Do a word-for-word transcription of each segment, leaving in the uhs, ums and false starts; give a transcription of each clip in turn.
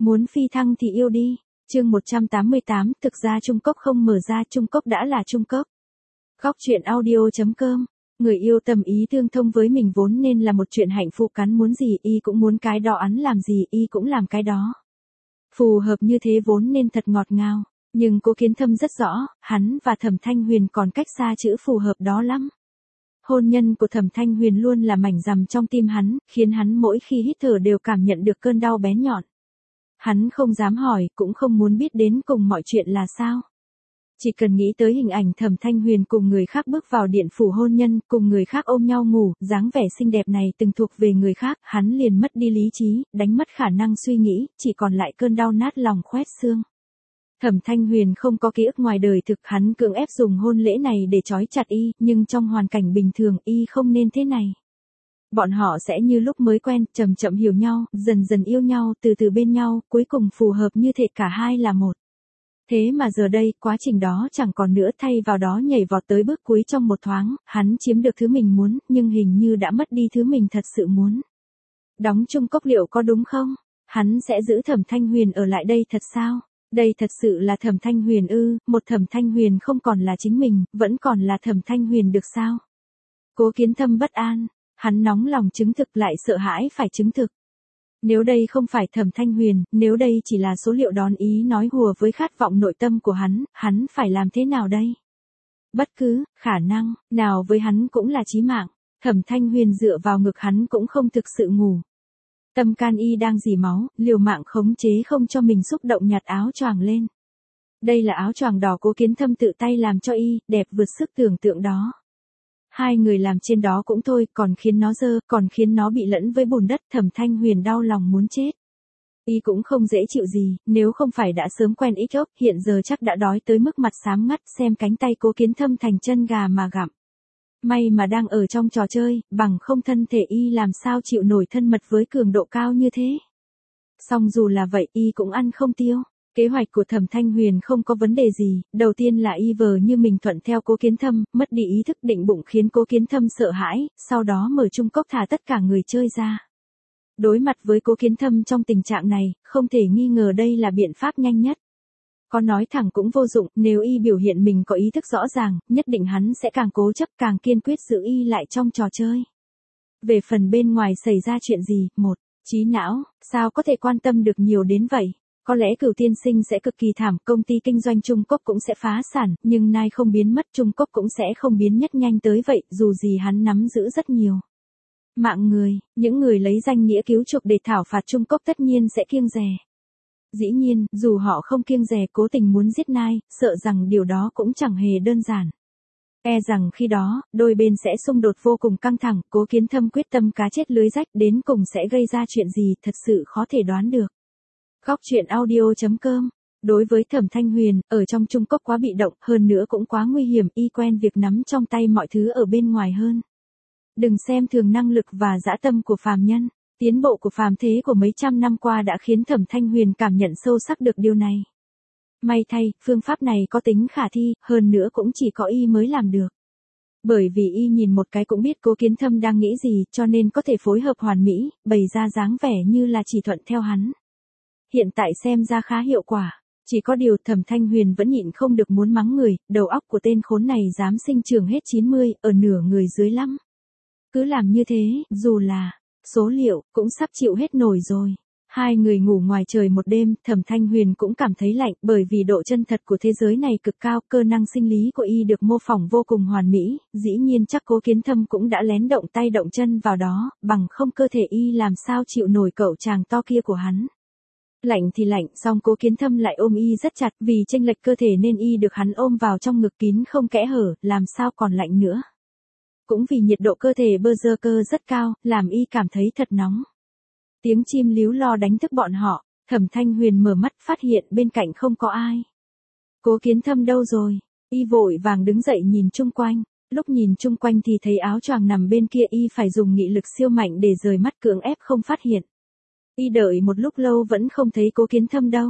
Muốn phi thăng thì yêu đi. Chương một trăm tám mươi tám, thực ra Trung Cốc không mở ra, Trung Cốc đã là Trung Cốc. Góc truyện audio chấm com. Người yêu tâm ý tương thông với mình vốn nên là một chuyện hạnh phúc, cắn muốn gì y cũng muốn cái đó, ăn làm gì y cũng làm cái đó. Phù hợp như thế vốn nên thật ngọt ngào, nhưng Cố Kiến Thâm rất rõ, hắn và Thẩm Thanh Huyền còn cách xa chữ phù hợp đó lắm. Hôn nhân của Thẩm Thanh Huyền luôn là mảnh rằm trong tim hắn, khiến hắn mỗi khi hít thở đều cảm nhận được cơn đau bén nhọn. Hắn không dám hỏi, cũng không muốn biết đến cùng mọi chuyện là sao. Chỉ cần nghĩ tới hình ảnh Thẩm Thanh Huyền cùng người khác bước vào điện phủ hôn nhân, cùng người khác ôm nhau ngủ, dáng vẻ xinh đẹp này từng thuộc về người khác, hắn liền mất đi lý trí, đánh mất khả năng suy nghĩ, chỉ còn lại cơn đau nát lòng khoét xương. Thẩm Thanh Huyền không có ký ức ngoài đời thực, hắn cưỡng ép dùng hôn lễ này để trói chặt y, nhưng trong hoàn cảnh bình thường y không nên thế này. Bọn họ sẽ như lúc mới quen, chậm chậm hiểu nhau, dần dần yêu nhau, từ từ bên nhau, cuối cùng phù hợp như thể cả hai là một. Thế mà giờ đây, quá trình đó chẳng còn nữa, thay vào đó nhảy vọt tới bước cuối trong một thoáng, hắn chiếm được thứ mình muốn, nhưng hình như đã mất đi thứ mình thật sự muốn. Đóng Trung Cốc liệu có đúng không? Hắn sẽ giữ Thẩm Thanh Huyền ở lại đây thật sao? Đây thật sự là Thẩm Thanh Huyền ư? Một Thẩm Thanh Huyền không còn là chính mình, vẫn còn là Thẩm Thanh Huyền được sao? Cố Kiến Thâm bất an, hắn nóng lòng chứng thực lại sợ hãi phải chứng thực. Nếu đây không phải Thẩm Thanh Huyền, nếu đây chỉ là số liệu đón ý nói hùa với khát vọng nội tâm của hắn, hắn phải làm thế nào đây? Bất cứ khả năng nào với hắn cũng là chí mạng. Thẩm Thanh Huyền dựa vào ngực hắn cũng không thực sự ngủ. Tâm can y đang dì máu, liều mạng khống chế không cho mình xúc động, nhặt áo choàng lên. Đây là áo choàng đỏ Cố Kiến Thâm tự tay làm cho y, đẹp vượt sức tưởng tượng đó. Hai người làm trên đó cũng thôi, còn khiến nó dơ, còn khiến nó bị lẫn với bùn đất. Thẩm Thanh Huyền đau lòng muốn chết. Y cũng không dễ chịu gì, nếu không phải đã sớm quen ít ốc, hiện giờ chắc đã đói tới mức mặt xám ngắt, xem cánh tay Cố Kiến Thâm thành chân gà mà gặm. May mà đang ở trong trò chơi, bằng không thân thể y làm sao chịu nổi thân mật với cường độ cao như thế. Song dù là vậy y cũng ăn không tiêu. Kế hoạch của Thẩm Thanh Huyền không có vấn đề gì, đầu tiên là y vờ như mình thuận theo Cố Kiến Thâm, mất đi ý thức định bụng khiến Cố Kiến Thâm sợ hãi, sau đó mở Trung Cốc thả tất cả người chơi ra. Đối mặt với Cố Kiến Thâm trong tình trạng này, không thể nghi ngờ đây là biện pháp nhanh nhất. Có nói thẳng cũng vô dụng, nếu y biểu hiện mình có ý thức rõ ràng, nhất định hắn sẽ càng cố chấp, càng kiên quyết giữ y lại trong trò chơi. Về phần bên ngoài xảy ra chuyện gì, một, trí não, sao có thể quan tâm được nhiều đến vậy? Có lẽ Cửu Tiên Sinh sẽ cực kỳ thảm, công ty kinh doanh Trung Cốc cũng sẽ phá sản, nhưng nay không biến mất, Trung Cốc cũng sẽ không biến nhất nhanh tới vậy, dù gì hắn nắm giữ rất nhiều mạng người, những người lấy danh nghĩa cứu chuộc để thảo phạt Trung Cốc tất nhiên sẽ kiêng dè. Dĩ nhiên, dù họ không kiêng dè cố tình muốn giết Nai, sợ rằng điều đó cũng chẳng hề đơn giản. E rằng khi đó, đôi bên sẽ xung đột vô cùng căng thẳng, Cố Kiến Thâm quyết tâm cá chết lưới rách, đến cùng sẽ gây ra chuyện gì, thật sự khó thể đoán được. Góc truyện audio chấm com. Đối với Thẩm Thanh Huyền, ở trong Trung Cốc quá bị động, hơn nữa cũng quá nguy hiểm, y quen việc nắm trong tay mọi thứ ở bên ngoài hơn. Đừng xem thường năng lực và dã tâm của phàm nhân, tiến bộ của phàm thế của mấy trăm năm qua đã khiến Thẩm Thanh Huyền cảm nhận sâu sắc được điều này. May thay, phương pháp này có tính khả thi, hơn nữa cũng chỉ có y mới làm được. Bởi vì y nhìn một cái cũng biết Cố Kiến Thâm đang nghĩ gì, cho nên có thể phối hợp hoàn mỹ, bày ra dáng vẻ như là chỉ thuận theo hắn. Hiện tại xem ra khá hiệu quả, chỉ có điều Thẩm Thanh Huyền vẫn nhịn không được muốn mắng người, đầu óc của tên khốn này dám sinh trưởng hết chín mươi, ở nửa người dưới lắm. Cứ làm như thế, dù là số liệu, cũng sắp chịu hết nổi rồi. Hai người ngủ ngoài trời một đêm, Thẩm Thanh Huyền cũng cảm thấy lạnh, bởi vì độ chân thật của thế giới này cực cao, cơ năng sinh lý của y được mô phỏng vô cùng hoàn mỹ, dĩ nhiên chắc Cố Kiến Thâm cũng đã lén động tay động chân vào đó, bằng không cơ thể y làm sao chịu nổi cậu chàng to kia của hắn. Lạnh thì lạnh, song Cố Kiến Thâm lại ôm y rất chặt, vì chênh lệch cơ thể nên y được hắn ôm vào trong ngực kín không kẽ hở, làm sao còn lạnh nữa. Cũng vì nhiệt độ cơ thể berserker rất cao, làm y cảm thấy thật nóng. Tiếng chim líu lo đánh thức bọn họ, Thẩm Thanh Huyền mở mắt phát hiện bên cạnh không có ai. Cố Kiến Thâm đâu rồi? Y vội vàng đứng dậy nhìn chung quanh, lúc nhìn chung quanh thì thấy áo choàng nằm bên kia, y phải dùng nghị lực siêu mạnh để rời mắt cưỡng ép không phát hiện. Y đợi một lúc lâu vẫn không thấy Cố Kiến Thâm đâu.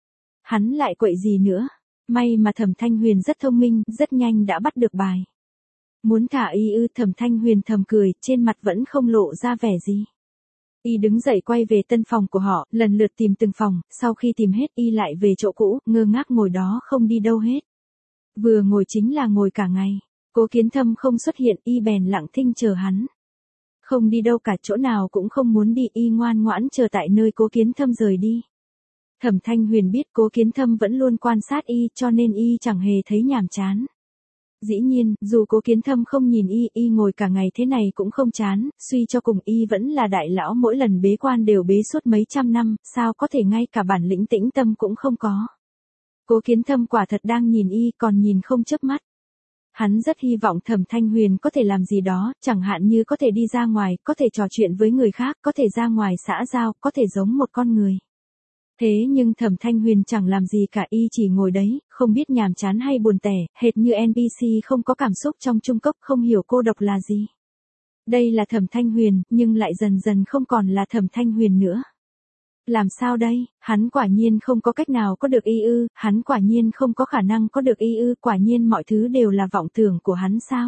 Hắn lại quậy gì nữa? May mà Thẩm Thanh Huyền rất thông minh, rất nhanh đã bắt được bài. Muốn thả y ư? Thẩm Thanh Huyền thầm cười, trên mặt vẫn không lộ ra vẻ gì. Y đứng dậy quay về tân phòng của họ, lần lượt tìm từng phòng, sau khi tìm hết Y lại về chỗ cũ, ngơ ngác ngồi đó không đi đâu hết. Vừa ngồi chính là ngồi cả ngày. Cố Kiến Thâm không xuất hiện, Y bèn lặng thinh chờ hắn. Không đi đâu cả, chỗ nào cũng không muốn đi, Y ngoan ngoãn chờ tại nơi Cố Kiến Thâm rời đi. Thẩm Thanh Huyền biết Cố Kiến Thâm vẫn luôn quan sát Y, cho nên Y chẳng hề thấy nhàm chán. Dĩ nhiên, dù Cố Kiến Thâm không nhìn Y, Y ngồi cả ngày thế này cũng không chán, suy cho cùng Y vẫn là đại lão, mỗi lần bế quan đều bế suốt mấy trăm năm, sao có thể ngay cả bản lĩnh tĩnh tâm cũng không có. Cố Kiến Thâm quả thật đang nhìn Y, còn nhìn không chớp mắt. Hắn rất hy vọng Thẩm Thanh Huyền có thể làm gì đó, chẳng hạn như có thể đi ra ngoài, có thể trò chuyện với người khác, có thể ra ngoài xã giao, có thể giống một con người. Thế nhưng Thẩm Thanh Huyền chẳng làm gì cả, Y chỉ ngồi đấy, không biết nhàm chán hay buồn tẻ, hệt như en pê xê không có cảm xúc trong Trung Cốc, không hiểu cô độc là gì. Đây là Thẩm Thanh Huyền, nhưng lại dần dần không còn là Thẩm Thanh Huyền nữa. Làm sao đây, hắn quả nhiên không có cách nào có được Y ư, hắn quả nhiên không có khả năng có được Y ư, quả nhiên mọi thứ đều là vọng tưởng của hắn sao.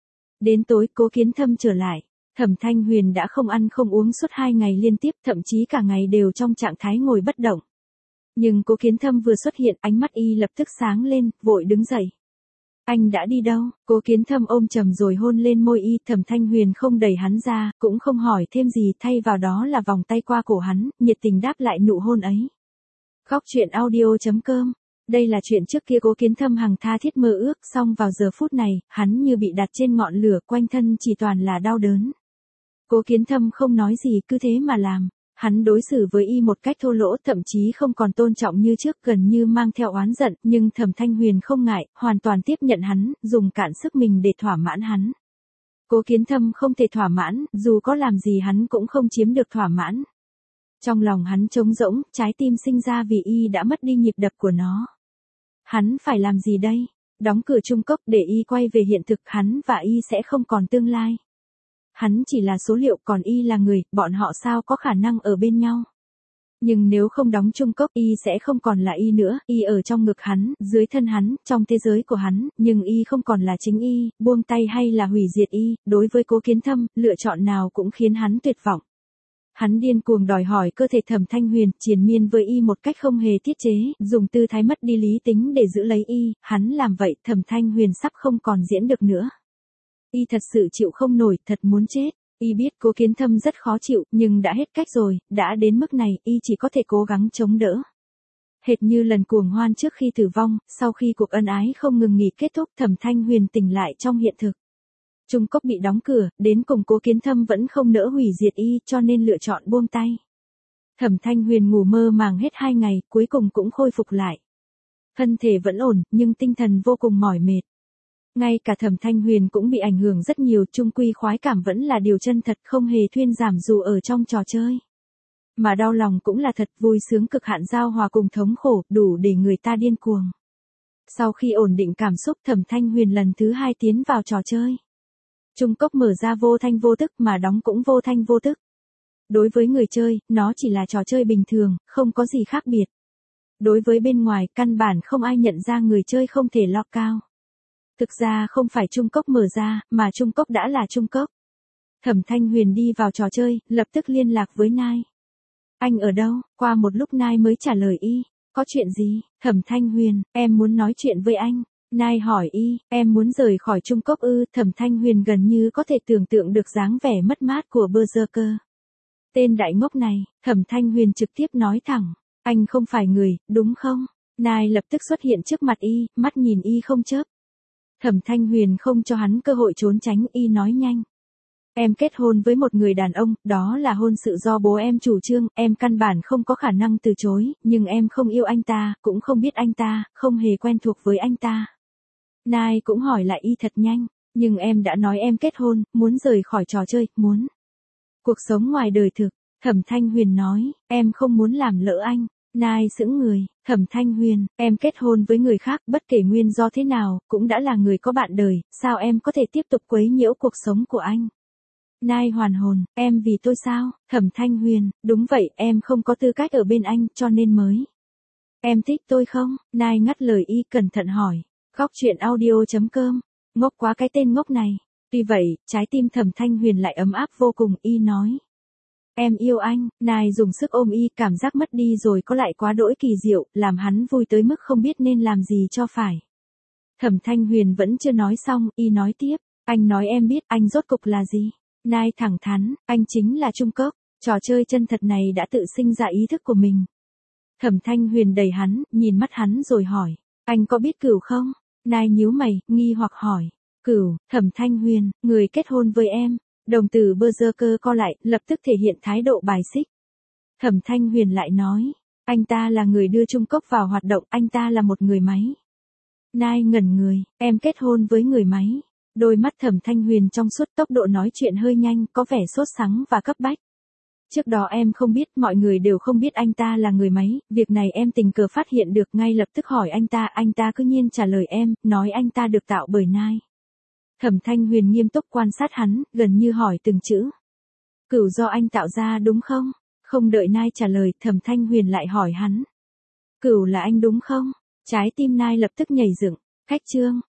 Đến tối Cố Kiến Thâm trở lại. Thẩm Thanh Huyền đã không ăn không uống suốt hai ngày liên tiếp, thậm chí cả ngày đều trong trạng thái ngồi bất động. Nhưng Cố Kiến Thâm vừa xuất hiện, ánh mắt Y lập tức sáng lên, vội đứng dậy. Anh đã đi đâu? Cố Kiến Thâm ôm chầm rồi hôn lên môi Y, Thẩm Thanh Huyền không đẩy hắn ra, cũng không hỏi thêm gì, thay vào đó là vòng tay qua cổ hắn, nhiệt tình đáp lại nụ hôn ấy. Khóc chuyện audio chấm com. Đây là chuyện trước kia Cố Kiến Thâm hằng tha thiết mơ ước, song vào giờ phút này, hắn như bị đặt trên ngọn lửa, quanh thân chỉ toàn là đau đớn. Cố Kiến Thâm không nói gì, cứ thế mà làm. Hắn đối xử với Y một cách thô lỗ, thậm chí không còn tôn trọng như trước, gần như mang theo oán giận, nhưng Thẩm Thanh Huyền không ngại, hoàn toàn tiếp nhận hắn, dùng cạn sức mình để thỏa mãn hắn. Cố Kiến Thâm không thể thỏa mãn, dù có làm gì hắn cũng không chiếm được thỏa mãn. Trong lòng hắn trống rỗng, trái tim sinh ra vì Y đã mất đi nhịp đập của nó. Hắn phải làm gì đây? Đóng cửa Trung Cốc để Y quay về hiện thực, hắn và Y sẽ không còn tương lai. Hắn chỉ là số liệu, còn Y là người, bọn họ sao có khả năng ở bên nhau. Nhưng nếu không đóng Trung Cốc, Y sẽ không còn là Y nữa, Y ở trong ngực hắn, dưới thân hắn, trong thế giới của hắn, nhưng Y không còn là chính Y, buông tay hay là hủy diệt Y, đối với Cố Kiến Thâm, lựa chọn nào cũng khiến hắn tuyệt vọng. Hắn điên cuồng đòi hỏi cơ thể Thẩm Thanh Huyền, triền miên với Y một cách không hề tiết chế, dùng tư thái mất đi lý tính để giữ lấy Y, hắn làm vậy, Thẩm Thanh Huyền sắp không còn diễn được nữa. Y thật sự chịu không nổi, thật muốn chết. Y biết Cố Kiến Thâm rất khó chịu, nhưng đã hết cách rồi, đã đến mức này, Y chỉ có thể cố gắng chống đỡ. Hệt như lần cuồng hoan trước khi tử vong, sau khi cuộc ân ái không ngừng nghỉ kết thúc, Thẩm Thanh Huyền tỉnh lại trong hiện thực. Trung Cốc bị đóng cửa, đến cùng Cố Kiến Thâm vẫn không nỡ hủy diệt Y, cho nên lựa chọn buông tay. Thẩm Thanh Huyền ngủ mơ màng hết hai ngày, cuối cùng cũng khôi phục lại. Thân thể vẫn ổn, nhưng tinh thần vô cùng mỏi mệt. Ngay cả Thẩm Thanh Huyền cũng bị ảnh hưởng rất nhiều, chung quy khoái cảm vẫn là điều chân thật, không hề thuyên giảm dù ở trong trò chơi. Mà đau lòng cũng là thật, vui sướng cực hạn giao hòa cùng thống khổ, đủ để người ta điên cuồng. Sau khi ổn định cảm xúc, Thẩm Thanh Huyền lần thứ hai tiến vào trò chơi. Trung Cốc mở ra vô thanh vô tức mà đóng cũng vô thanh vô tức. Đối với người chơi, nó chỉ là trò chơi bình thường, không có gì khác biệt. Đối với bên ngoài, căn bản không ai nhận ra người chơi không thể log cao. Thực ra không phải Trung Cốc mở ra, mà Trung Cốc đã là Trung Cốc. Thẩm Thanh Huyền đi vào trò chơi, lập tức liên lạc với Nai. Anh ở đâu? Qua một lúc Nai mới trả lời Y. Có chuyện gì? Thẩm Thanh Huyền, em muốn nói chuyện với anh. Nai hỏi Y, em muốn rời khỏi Trung Cốc ư? Thẩm Thanh Huyền gần như có thể tưởng tượng được dáng vẻ mất mát của Berserker. Tên đại ngốc này, Thẩm Thanh Huyền trực tiếp nói thẳng. Anh không phải người, đúng không? Nai lập tức xuất hiện trước mặt Y, mắt nhìn Y không chớp. Thẩm Thanh Huyền không cho hắn cơ hội trốn tránh, Y nói nhanh. Em kết hôn với một người đàn ông, đó là hôn sự do bố em chủ trương, em căn bản không có khả năng từ chối, nhưng em không yêu anh ta, cũng không biết anh ta, không hề quen thuộc với anh ta. Nai cũng hỏi lại Y thật nhanh, nhưng em đã nói em kết hôn, muốn rời khỏi trò chơi, muốn cuộc sống ngoài đời thực. Thẩm Thanh Huyền nói, em không muốn làm lỡ anh. Nai sững người, Thẩm Thanh Huyền, em kết hôn với người khác, bất kể nguyên do thế nào, cũng đã là người có bạn đời, sao em có thể tiếp tục quấy nhiễu cuộc sống của anh? Nai hoàn hồn, em vì tôi sao? Thẩm Thanh Huyền, đúng vậy, em không có tư cách ở bên anh, cho nên mới. Em thích tôi không? Nai ngắt lời Y, cẩn thận hỏi. Khóc chuyện audio chấm com, ngốc quá cái tên ngốc này. Tuy vậy, trái tim Thẩm Thanh Huyền lại ấm áp vô cùng. Y nói. Em yêu anh, Nai dùng sức ôm y, cảm giác mất đi rồi có lại quá đỗi kỳ diệu, làm hắn vui tới mức không biết nên làm gì cho phải. Thẩm Thanh Huyền vẫn chưa nói xong, y nói tiếp, anh nói em biết anh rốt cục là gì. Nai thẳng thắn, anh chính là Trung Cốc, trò chơi chân thật này đã tự sinh ra ý thức của mình. Thẩm Thanh Huyền đẩy hắn, nhìn mắt hắn rồi hỏi, anh có biết Cửu không? Nai nhíu mày, nghi hoặc hỏi, Cửu, Thẩm Thanh Huyền, người kết hôn với em. Đồng tử Berserker co lại, lập tức thể hiện thái độ bài xích. Thẩm Thanh Huyền lại nói, anh ta là người đưa Trung Cốc vào hoạt động, anh ta là một người máy. Nai ngẩn người, em kết hôn với người máy. Đôi mắt Thẩm Thanh Huyền trong suốt, tốc độ nói chuyện hơi nhanh, có vẻ sốt sắng và cấp bách. Trước đó em không biết, mọi người đều không biết anh ta là người máy, việc này em tình cờ phát hiện được, ngay lập tức hỏi anh ta, anh ta cứ nhiên trả lời em, nói anh ta được tạo bởi Nai. Thẩm Thanh Huyền nghiêm túc quan sát hắn, gần như hỏi từng chữ. Cửu do anh tạo ra đúng không? Không đợi Nai trả lời, Thẩm Thanh Huyền lại hỏi hắn. Cửu là anh đúng không? Trái tim Nai lập tức nhảy dựng. Khách trương,